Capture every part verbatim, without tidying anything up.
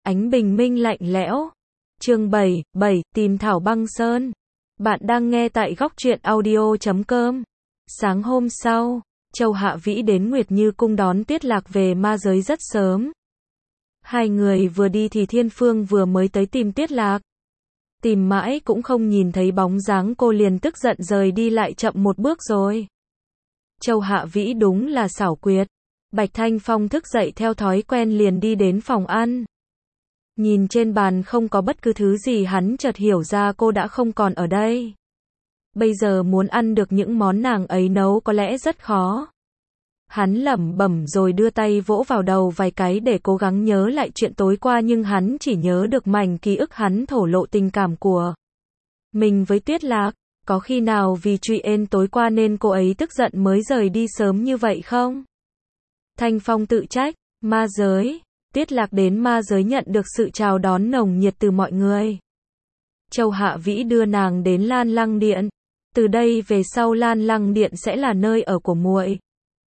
Ánh bình minh lạnh lẽo. Chương bảy, bảy, tìm Thảo Băng Sơn. Bạn đang nghe tại góc truyện audio chấm com. Sáng hôm sau, Châu Hạ Vĩ đến Nguyệt Như Cung đón Tiết Lạc về ma giới rất sớm. Hai người vừa đi thì Thiên Phương vừa mới tới tìm Tiết Lạc. Tìm mãi cũng không nhìn thấy bóng dáng cô liền tức giận rời đi, lại chậm một bước rồi. Châu Hạ Vĩ đúng là xảo quyệt. Bạch Thanh Phong thức dậy theo thói quen liền đi đến phòng ăn. Nhìn trên bàn không có bất cứ thứ gì, hắn chợt hiểu ra cô đã không còn ở đây. Bây giờ muốn ăn được những món nàng ấy nấu có lẽ rất khó. Hắn lẩm bẩm rồi đưa tay vỗ vào đầu vài cái để cố gắng nhớ lại chuyện tối qua, nhưng hắn chỉ nhớ được mảnh ký ức hắn thổ lộ tình cảm của mình với Tiết Lạc. Có khi nào vì chuyện ên tối qua nên cô ấy tức giận mới rời đi sớm như vậy không? Thanh Phong tự trách. Ma giới. Tiết Lạc đến ma giới nhận được sự chào đón nồng nhiệt từ mọi người. Châu Hạ Vĩ đưa nàng đến Lan Lăng Điện. Từ đây về sau Lan Lăng Điện sẽ là nơi ở của muội.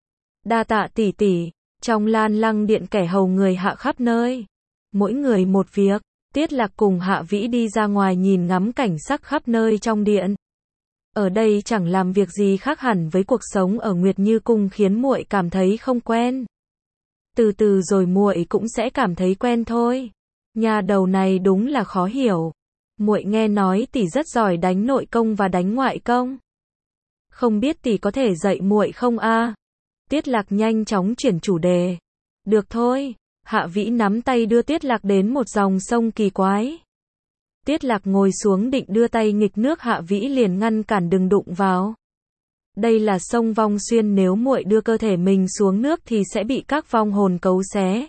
Đa tạ tỷ tỷ. Trong Lan Lăng Điện kẻ hầu người hạ khắp nơi. Mỗi người một việc. Tiết Lạc cùng Hạ Vĩ đi ra ngoài nhìn ngắm cảnh sắc khắp nơi trong điện. Ở đây chẳng làm việc gì khác hẳn với cuộc sống ở Nguyệt Như Cung, khiến muội cảm thấy không quen. Từ từ rồi muội cũng sẽ cảm thấy quen thôi. Nhà đầu này đúng là khó hiểu. Muội nghe nói tỷ rất giỏi đánh nội công và đánh ngoại công. Không biết tỷ có thể dạy muội không a? Tiết Lạc nhanh chóng chuyển chủ đề. Được thôi. Hạ Vĩ nắm tay đưa Tiết Lạc đến một dòng sông kỳ quái. Tiết Lạc ngồi xuống định đưa tay nghịch nước, Hạ Vĩ liền ngăn cản, đừng đụng vào. Đây là sông Vong Xuyên, nếu muội đưa cơ thể mình xuống nước thì sẽ bị các vong hồn cấu xé.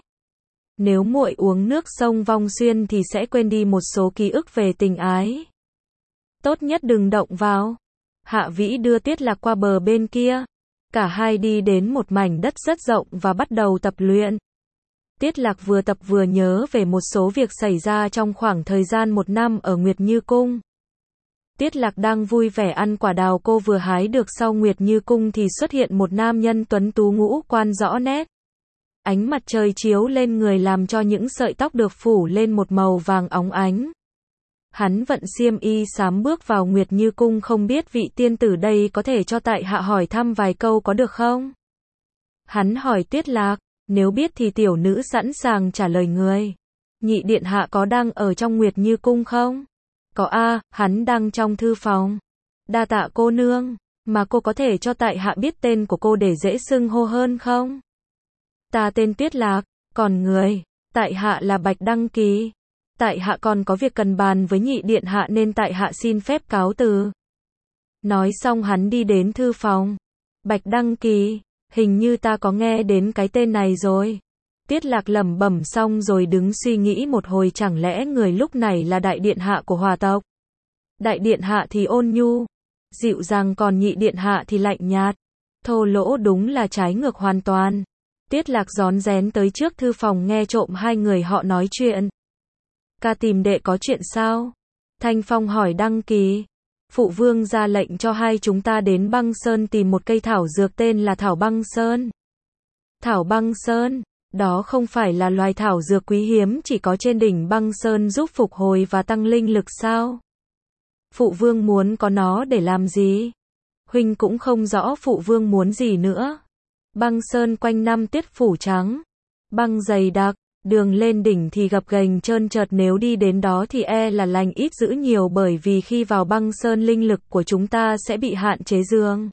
Nếu muội uống nước sông Vong Xuyên thì sẽ quên đi một số ký ức về tình ái. Tốt nhất đừng động vào. Hạ Vĩ đưa Tiết Lạc qua bờ bên kia. Cả hai đi đến một mảnh đất rất rộng và bắt đầu tập luyện. Tiết Lạc vừa tập vừa nhớ về một số việc xảy ra trong khoảng thời gian một năm ở Nguyệt Như Cung. Tiết Lạc đang vui vẻ ăn quả đào cô vừa hái được sau Nguyệt Như Cung thì xuất hiện một nam nhân tuấn tú ngũ quan rõ nét. Ánh mặt trời chiếu lên người làm cho những sợi tóc được phủ lên một màu vàng óng ánh. Hắn vận xiêm y xám bước vào Nguyệt Như Cung, không biết vị tiên tử đây có thể cho tại hạ hỏi thăm vài câu có được không? Hắn hỏi Tiết Lạc, nếu biết thì tiểu nữ sẵn sàng trả lời người. Nhị điện hạ có đang ở trong Nguyệt Như Cung không? Có a, hắn đang trong thư phòng. Đa tạ cô nương, mà cô có thể cho tại hạ biết tên của cô để dễ xưng hô hơn không? Ta tên Tiết Lạc, còn người? Tại hạ là Bạch Đăng Kỳ. Tại hạ còn có việc cần bàn với nhị điện hạ nên tại hạ xin phép cáo từ. Nói xong hắn đi đến thư phòng. Bạch Đăng Kỳ, hình như ta có nghe đến cái tên này rồi. Tiết Lạc lẩm bẩm xong rồi đứng suy nghĩ một hồi, chẳng lẽ người lúc này là đại điện hạ của Hòa tộc? Đại điện hạ thì ôn nhu, dịu dàng, còn nhị điện hạ thì lạnh nhạt, thô lỗ, đúng là trái ngược hoàn toàn. Tiết Lạc rón rén tới trước thư phòng nghe trộm hai người họ nói chuyện. Ca tìm đệ có chuyện sao? Thanh Phong hỏi Đăng Kỳ. Phụ vương ra lệnh cho hai chúng ta đến Băng Sơn tìm một cây thảo dược tên là Thảo Băng Sơn. Thảo Băng Sơn, đó không phải là loài thảo dược quý hiếm chỉ có trên đỉnh Băng Sơn giúp phục hồi và tăng linh lực sao? Phụ vương muốn có nó để làm gì? Huynh cũng không rõ phụ vương muốn gì nữa. Băng Sơn quanh năm tiết phủ trắng, băng dày đặc, đường lên đỉnh thì gập ghềnh trơn trượt, nếu đi đến đó thì e là lành ít dữ nhiều, bởi vì khi vào Băng Sơn linh lực của chúng ta sẽ bị hạn chế, dường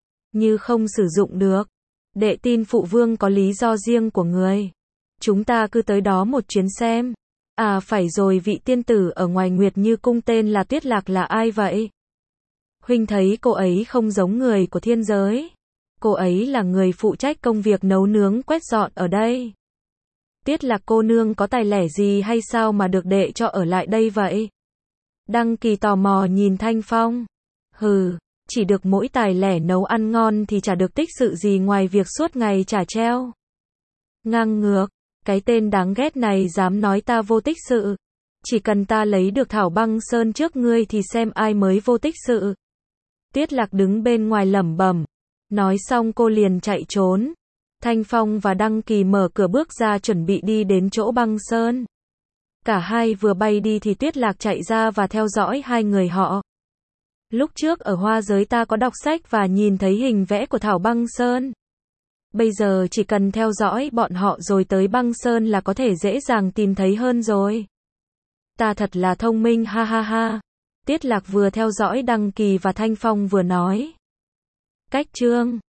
như không sử dụng được. Đệ tin phụ vương có lý do riêng của người. Chúng ta cứ tới đó một chuyến xem. À phải rồi, vị tiên tử ở ngoài Nguyệt Như Cung tên là Tiết Lạc là ai vậy? Huynh thấy cô ấy không giống người của thiên giới. Cô ấy là người phụ trách công việc nấu nướng quét dọn ở đây. Tiết Lạc cô nương có tài lẻ gì hay sao mà được đệ cho ở lại đây vậy? Đăng Kỳ tò mò nhìn Thanh Phong. Hừ, chỉ được mỗi tài lẻ nấu ăn ngon thì chả được tích sự gì ngoài việc suốt ngày chả treo. Ngang ngược, cái tên đáng ghét này dám nói ta vô tích sự. Chỉ cần ta lấy được Thảo Băng Sơn trước ngươi thì xem ai mới vô tích sự. Tiết Lạc đứng bên ngoài lẩm bẩm. Nói xong cô liền chạy trốn. Thanh Phong và Đăng Kỳ mở cửa bước ra chuẩn bị đi đến chỗ Băng Sơn. Cả hai vừa bay đi thì Tuyết Lạc chạy ra và theo dõi hai người họ. Lúc trước ở Hoa Giới ta có đọc sách và nhìn thấy hình vẽ của Thảo Băng Sơn. Bây giờ chỉ cần theo dõi bọn họ rồi tới Băng Sơn là có thể dễ dàng tìm thấy hơn rồi. Ta thật là thông minh ha ha ha. Tiết Lạc vừa theo dõi Đăng Kỳ và Thanh Phong vừa nói. Cách chương